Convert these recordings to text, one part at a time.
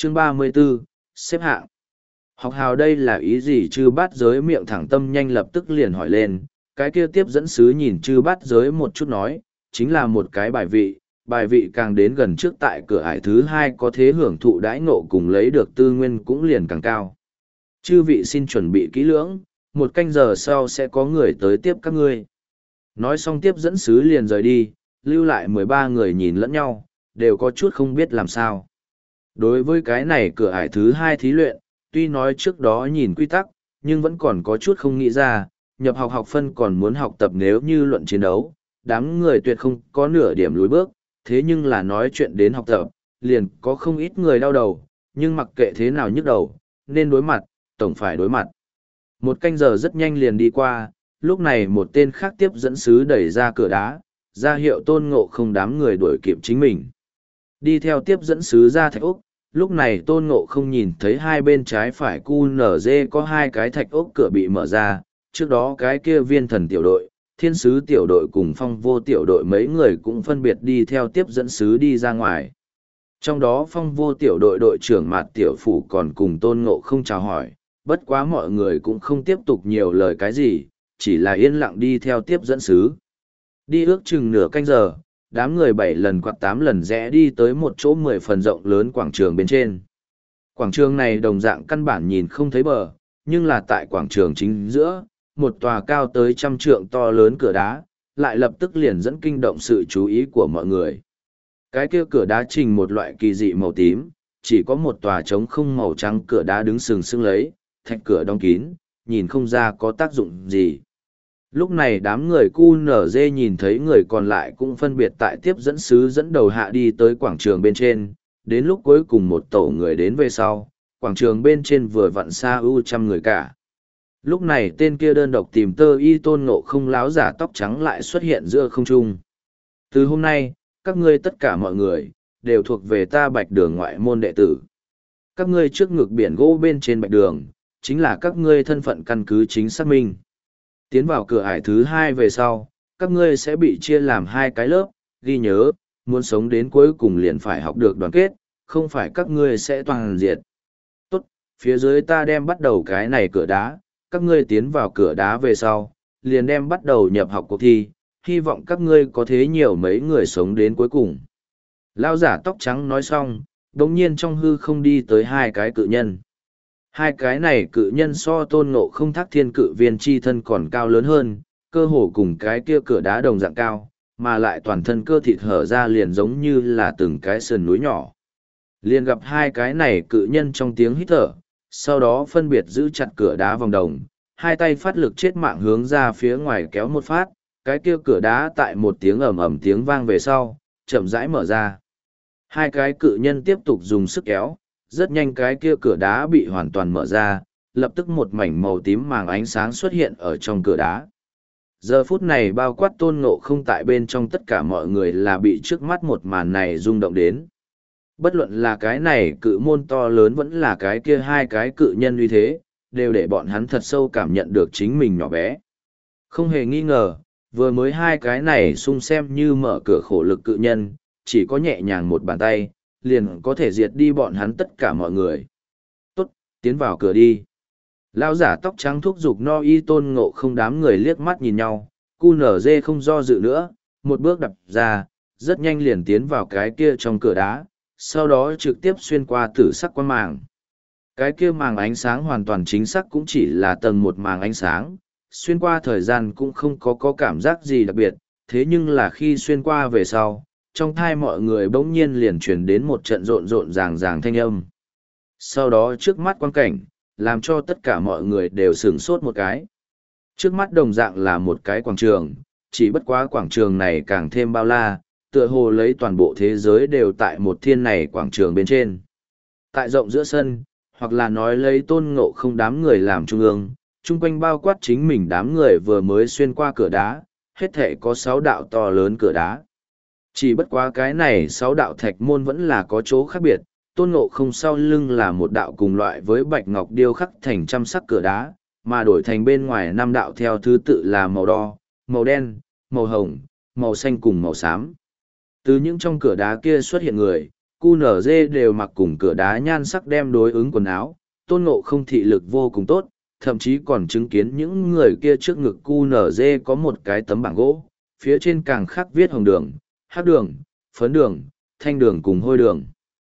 Chương 34, xếp hạng. Học hào đây là ý gì? Chư bát giới miệng thẳng tâm nhanh lập tức liền hỏi lên, cái kia tiếp dẫn sứ nhìn chư bát giới một chút nói, chính là một cái bài vị càng đến gần trước tại cửa ải thứ hai có thế hưởng thụ đãi ngộ cùng lấy được tư nguyên cũng liền càng cao. Chư vị xin chuẩn bị kỹ lưỡng, 1 canh giờ sau sẽ có người tới tiếp các ngươi. Nói xong tiếp dẫn sứ liền rời đi, lưu lại 13 người nhìn lẫn nhau, đều có chút không biết làm sao. Đối với cái này cửa ải thứ hai thí luyện, tuy nói trước đó nhìn quy tắc, nhưng vẫn còn có chút không nghĩ ra, nhập học học phân còn muốn học tập nếu như luận chiến đấu, đám người tuyệt không có nửa điểm lùi bước, thế nhưng là nói chuyện đến học tập, liền có không ít người đau đầu, nhưng mặc kệ thế nào nhức đầu, nên đối mặt, tổng phải đối mặt. 1 canh giờ rất nhanh liền đi qua, lúc này một tên khác tiếp dẫn sứ đẩy ra cửa đá, ra hiệu Tôn Ngộ Không đám người đuổi kịp chính mình. Đi theo tiếp dẫn sứ ra thạch ốc, lúc này Tôn Ngộ Không nhìn thấy hai bên trái phải QNZ có 2 cái thạch ốc cửa bị mở ra, trước đó cái kia viên thần tiểu đội, thiên sứ tiểu đội cùng phong vô tiểu đội mấy người cũng phân biệt đi theo tiếp dẫn sứ đi ra ngoài. Trong đó phong vô tiểu đội đội trưởng Mạt Tiểu Phủ còn cùng Tôn Ngộ Không chào hỏi, bất quá mọi người cũng không tiếp tục nhiều lời cái gì, chỉ là yên lặng đi theo tiếp dẫn sứ. Đi ước chừng nửa canh giờ, đám người 7 lần hoặc 8 lần rẽ đi tới một chỗ 10 phần rộng lớn quảng trường bên trên. Quảng trường này đồng dạng căn bản nhìn không thấy bờ, nhưng là tại quảng trường chính giữa, một tòa cao tới 100 trượng to lớn cửa đá, lại lập tức liền dẫn kinh động sự chú ý của mọi người. Cái kia cửa đá trình một loại kỳ dị màu tím, chỉ có một tòa trống không màu trắng cửa đá đứng sừng sững lấy, thạch cửa đóng kín, nhìn không ra có tác dụng gì. Lúc này đám người QNZ nhìn thấy người còn lại cũng phân biệt tại tiếp dẫn sứ dẫn đầu hạ đi tới quảng trường bên trên, đến lúc cuối cùng một tổ người đến về sau, quảng trường bên trên vừa vặn xa trăm người cả. Lúc này tên kia đơn độc tìm tơ y Tôn Ngộ Không láo giả tóc trắng lại xuất hiện giữa không trung. Từ hôm nay, các ngươi tất cả mọi người, đều thuộc về ta Bạch Đường ngoại môn đệ tử. Các ngươi trước ngực biển gỗ bên trên Bạch Đường, chính là các ngươi thân phận căn cứ chính xác minh. Tiến vào cửa ải thứ 2 về sau, các ngươi sẽ bị chia làm 2 cái lớp, ghi nhớ, muốn sống đến cuối cùng liền phải học được đoàn kết, không phải các ngươi sẽ toàn diệt. Tốt, phía dưới ta đem bắt đầu cái này cửa đá, các ngươi tiến vào cửa đá về sau, liền đem bắt đầu nhập học cuộc thi, hy vọng các ngươi có thế nhiều mấy người sống đến cuối cùng. Lao giả tóc trắng nói xong, đồng nhiên trong hư không đi tới 2 cái cự nhân. 2 cái này cự nhân so Tôn Ngộ Không Thác Thiên cự viên chi thân còn cao lớn hơn, cơ hồ cùng cái kia cửa đá đồng dạng cao, mà lại toàn thân cơ thịt hở ra liền giống như là từng cái sườn núi nhỏ. Liền gặp 2 cái này cự nhân trong tiếng hít thở, sau đó phân biệt giữ chặt cửa đá vòng đồng, 2 tay phát lực chết mạng hướng ra phía ngoài kéo một phát, cái kia cửa đá tại một tiếng ầm ầm tiếng vang về sau, chậm rãi mở ra. 2 cái cự nhân tiếp tục dùng sức kéo, rất nhanh cái kia cửa đá bị hoàn toàn mở ra, lập tức một mảnh màu tím màng ánh sáng xuất hiện ở trong cửa đá. Giờ phút này bao quát Tôn Ngộ Không tại bên trong tất cả mọi người là bị trước mắt một màn này rung động đến. Bất luận là cái này cự môn to lớn vẫn là cái kia 2 cái cự nhân uy thế, đều để bọn hắn thật sâu cảm nhận được chính mình nhỏ bé. Không hề nghi ngờ, vừa mới 2 cái này xung xem như mở cửa khổ lực cự nhân, chỉ có nhẹ nhàng một bàn tay, liền có thể diệt đi bọn hắn tất cả mọi người. Tốt, tiến vào cửa đi. Lão giả tóc trắng thúc giục no y Tôn Ngộ Không đám người liếc mắt nhìn nhau, QNZ không do dự nữa, một bước đập ra, rất nhanh liền tiến vào cái kia trong cửa đá, sau đó trực tiếp xuyên qua tử sắc quang màng. Cái kia màng ánh sáng hoàn toàn chính xác cũng chỉ là tầng một màng ánh sáng, xuyên qua thời gian cũng không có cảm giác gì đặc biệt, thế nhưng là khi xuyên qua về sau, trong thai mọi người bỗng nhiên liền truyền đến một trận rộn rộn ràng ràng thanh âm. Sau đó trước mắt quang cảnh, làm cho tất cả mọi người đều sửng sốt một cái. Trước mắt đồng dạng là một cái quảng trường, chỉ bất quá quảng trường này càng thêm bao la, tựa hồ lấy toàn bộ thế giới đều tại một thiên này quảng trường bên trên. Tại rộng giữa sân, hoặc là nói lấy Tôn Ngộ Không đám người làm trung ương, chung quanh bao quát chính mình đám người vừa mới xuyên qua cửa đá, hết thể có 6 đạo to lớn cửa đá. Chỉ bất quá cái này 6 đạo thạch môn vẫn là có chỗ khác biệt, Tôn Ngộ Không sau lưng là một đạo cùng loại với bạch ngọc điêu khắc thành trăm sắc cửa đá, mà đổi thành bên ngoài 5 đạo theo thứ tự là màu đỏ, màu đen, màu hồng, màu xanh cùng màu xám. Từ những trong cửa đá kia xuất hiện người, QNZ đều mặc cùng cửa đá nhan sắc đem đối ứng quần áo, Tôn Ngộ Không thị lực vô cùng tốt, thậm chí còn chứng kiến những người kia trước ngực QNZ có một cái tấm bảng gỗ, phía trên càng khắc viết hồng đường, hắc đường, phấn đường, thanh đường cùng hôi đường.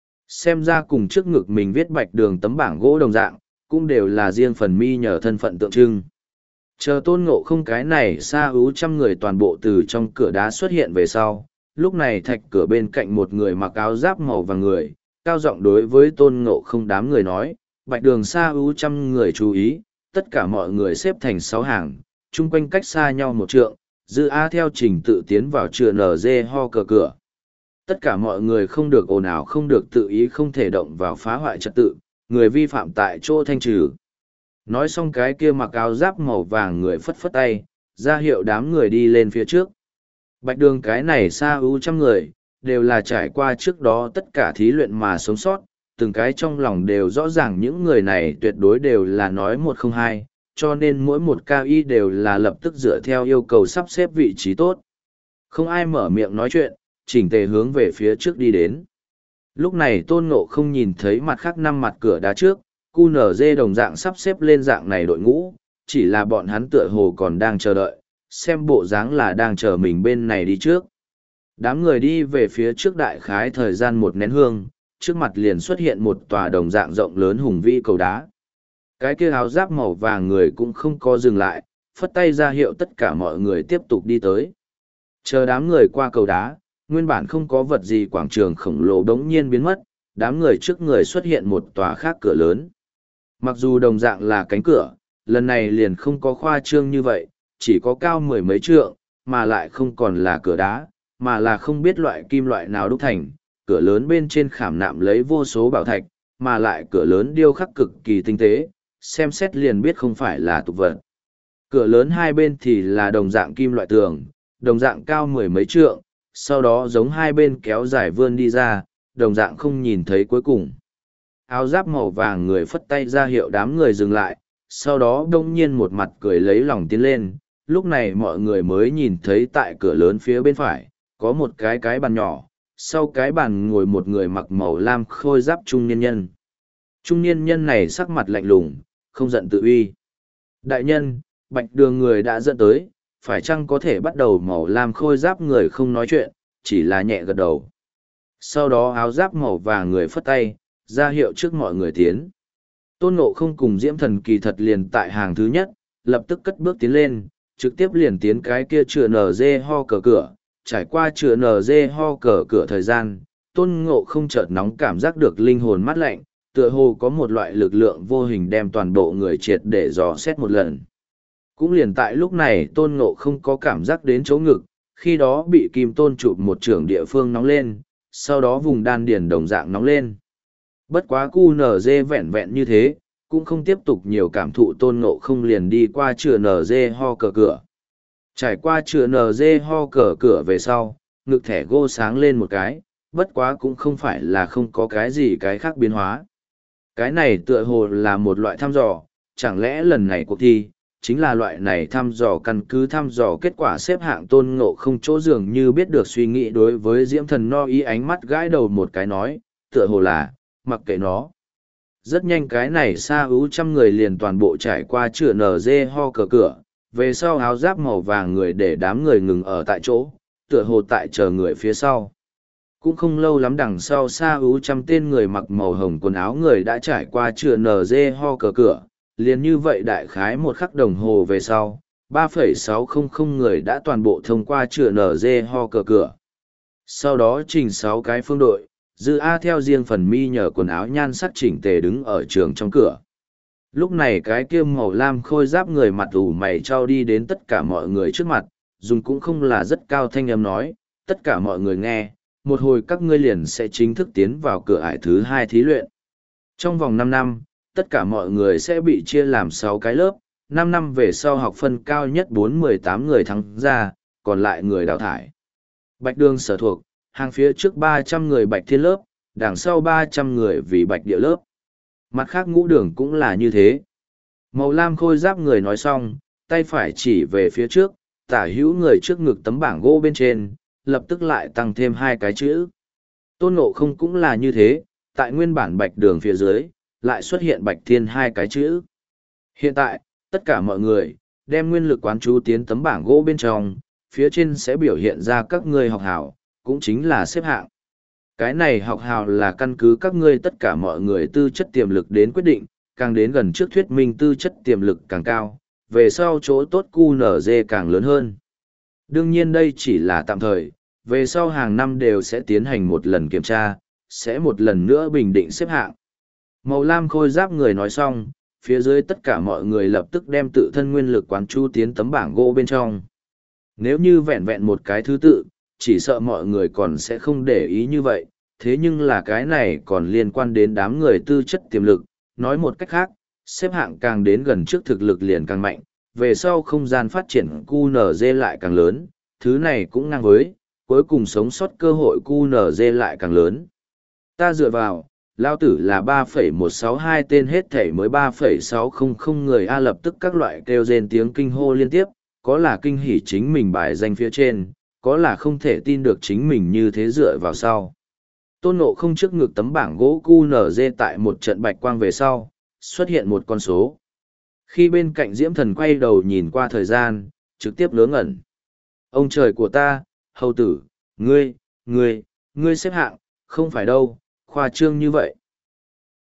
Xem ra cùng trước ngực mình viết bạch đường tấm bảng gỗ đồng dạng, cũng đều là riêng phần mi nhờ thân phận tượng trưng. Chờ Tôn Ngộ Không cái này xa ú trăm người toàn bộ từ trong cửa đá xuất hiện về sau, lúc này thạch cửa bên cạnh một người mặc áo giáp màu vàng người, cao giọng đối với Tôn Ngộ Không đám người nói, bạch đường xa ú trăm người chú ý, tất cả mọi người xếp thành 6 hàng, chung quanh cách xa nhau một trượng, dư A theo trình tự tiến vào chừa NG ho cờ cửa. Tất cả mọi người không được ồn ào, không được tự ý, không thể động vào phá hoại trật tự, người vi phạm tại chỗ thanh trừ. Nói xong cái kia mặc áo giáp màu vàng người phất phất tay, ra hiệu đám người đi lên phía trước. Bạch đường cái này xa ưu trăm người, đều là trải qua trước đó tất cả thí luyện mà sống sót, từng cái trong lòng đều rõ ràng những người này tuyệt đối đều là nói một không hai, cho nên mỗi một cao y đều là lập tức dựa theo yêu cầu sắp xếp vị trí tốt. Không ai mở miệng nói chuyện, chỉnh tề hướng về phía trước đi đến. Lúc này Tôn Ngộ Không nhìn thấy mặt khác 5 mặt cửa đá trước, QNZ đồng dạng sắp xếp lên dạng này đội ngũ, chỉ là bọn hắn tựa hồ còn đang chờ đợi, xem bộ dáng là đang chờ mình bên này đi trước. Đám người đi về phía trước đại khái thời gian một nén hương, trước mặt liền xuất hiện một tòa đồng dạng rộng lớn hùng vĩ cầu đá. Cái kia áo giáp màu vàng người cũng không có dừng lại, phất tay ra hiệu tất cả mọi người tiếp tục đi tới. Chờ đám người qua cầu đá, nguyên bản không có vật gì quảng trường khổng lồ đống nhiên biến mất, đám người trước người xuất hiện một tòa khác cửa lớn. Mặc dù đồng dạng là cánh cửa, lần này liền không có khoa trương như vậy, chỉ có cao 10 mấy trượng, mà lại không còn là cửa đá, mà là không biết loại kim loại nào đúc thành, cửa lớn bên trên khảm nạm lấy vô số bảo thạch, mà lại cửa lớn điêu khắc cực kỳ tinh tế, xem xét liền biết không phải là tục vật. Cửa lớn hai bên thì là đồng dạng kim loại tường, đồng dạng cao 10 mấy trượng, sau đó giống hai bên kéo dài vươn đi ra, đồng dạng không nhìn thấy cuối cùng. Áo giáp màu vàng người phất tay ra hiệu đám người dừng lại, sau đó đông nhiên một mặt cười lấy lòng tiến lên, lúc này mọi người mới nhìn thấy tại cửa lớn phía bên phải, có một cái bàn nhỏ, sau cái bàn ngồi một người mặc màu lam khôi giáp trung niên nhân. Trung niên nhân này sắc mặt lạnh lùng, không giận tự uy. Đại nhân, bạch đường người đã dẫn tới, phải chăng có thể bắt đầu màu lam khôi giáp người không nói chuyện, chỉ là nhẹ gật đầu. Sau đó áo giáp màu vàng người phất tay, ra hiệu trước mọi người tiến. Tôn Ngộ Không cùng Diễm Thần kỳ thật liền tại hàng thứ nhất, lập tức cất bước tiến lên, trực tiếp liền tiến cái kia chừa NG ho cờ cửa. Trải qua chừa NG ho cờ cửa thời gian, Tôn Ngộ Không chợt nóng cảm giác được linh hồn mát lạnh, tựa hồ có một loại lực lượng vô hình đem toàn bộ người triệt để dò xét một lần. Cũng liền tại lúc này Tôn Ngộ Không có cảm giác đến chỗ ngực, khi đó bị Kim Tôn chụp một trưởng địa phương nóng lên, sau đó vùng đan điền đồng dạng nóng lên. Bất quá QNZ vẹn vẹn như thế, cũng không tiếp tục nhiều cảm thụ Tôn Ngộ Không liền đi qua chừa NG ho cờ cửa. Trải qua chừa NG ho cờ cửa về sau, ngực thẻ gô sáng lên một cái, bất quá cũng không phải là không có cái gì cái khác biến hóa. Cái này tựa hồ là một loại thăm dò, chẳng lẽ lần này cuộc thi, chính là loại này thăm dò căn cứ thăm dò kết quả xếp hạng Tôn Ngộ Không chỗ dường như biết được suy nghĩ đối với Diễm Thần no ý ánh mắt gãi đầu một cái nói, tựa hồ là, mặc kệ nó. Rất nhanh cái này xa ưu trăm người liền toàn bộ trải qua chừa NG ho cờ cửa, về sau áo giáp màu vàng người để đám người ngừng ở tại chỗ, tựa hồ tại chờ người phía sau. Cũng không lâu lắm đằng sau xa ưu trăm tên người mặc màu hồng quần áo người đã trải qua chừa NG ho cờ cửa, liền như vậy đại khái một khắc đồng hồ về sau, 3,600 người đã toàn bộ thông qua chừa NG ho cờ cửa. Sau đó trình 6 cái phương đội, Dư A theo riêng phần mi nhờ quần áo nhan sắc chỉnh tề đứng ở trường trong cửa. Lúc này cái kia màu lam khôi giáp người mặt ủ mày trao đi đến tất cả mọi người trước mặt, dùng cũng không là rất cao thanh âm nói, tất cả mọi người nghe, một hồi các ngươi liền sẽ chính thức tiến vào cửa ải thứ 2 thí luyện. Trong vòng 5 năm, tất cả mọi người sẽ bị chia làm 6 cái lớp, 5 năm về sau học phân cao nhất 4-18 người thắng ra, còn lại người đào thải. Bạch đường sở thuộc, hàng phía trước 300 người bạch thiên lớp, đằng sau 300 người vì bạch địa lớp. Mặt khác ngũ đường cũng là như thế. Màu lam khôi giáp người nói xong, tay phải chỉ về phía trước, tả hữu người trước ngực tấm bảng gỗ bên trên, lập tức lại tăng thêm 2 cái chữ. Tôn Ngộ Không cũng là như thế, tại nguyên bản bạch đường phía dưới, lại xuất hiện bạch thiên hai cái chữ. Hiện tại, tất cả mọi người, đem nguyên lực quán chú tiến tấm bảng gỗ bên trong, phía trên sẽ biểu hiện ra các ngươi học hảo, cũng chính là xếp hạng. Cái này học hào là căn cứ các ngươi tất cả mọi người tư chất tiềm lực đến quyết định, càng đến gần trước thuyết minh tư chất tiềm lực càng cao, về sau chỗ tốt QNZ càng lớn hơn. Đương nhiên đây chỉ là tạm thời, về sau hàng năm đều sẽ tiến hành một lần kiểm tra, sẽ một lần nữa bình định xếp hạng. Màu lam khôi giáp người nói xong, phía dưới tất cả mọi người lập tức đem tự thân nguyên lực quán chu tiến tấm bảng gỗ bên trong. Nếu như vẹn vẹn một cái thứ tự, chỉ sợ mọi người còn sẽ không để ý như vậy, thế nhưng là cái này còn liên quan đến đám người tư chất tiềm lực, nói một cách khác, xếp hạng càng đến gần trước thực lực liền càng mạnh, về sau không gian phát triển QNZ lại càng lớn, thứ này cũng ngang với, cuối cùng sống sót cơ hội QNZ lại càng lớn. Ta dựa vào, lao tử là 3,162 tên hết thể mới 3,600 người A, lập tức các loại kêu rên tiếng kinh hô liên tiếp, có là kinh hỉ chính mình bài danh phía trên, có là không thể tin được chính mình như thế dựa vào sau. Tôn Ngộ Không trước ngực tấm bảng gỗ QNZ tại một trận bạch quang về sau, xuất hiện một con số. Khi bên cạnh Diễm Thần quay đầu nhìn qua thời gian, trực tiếp ngớ ngẩn. Ông trời của ta, hầu tử, ngươi xếp hạng, không phải đâu, khoa trương như vậy.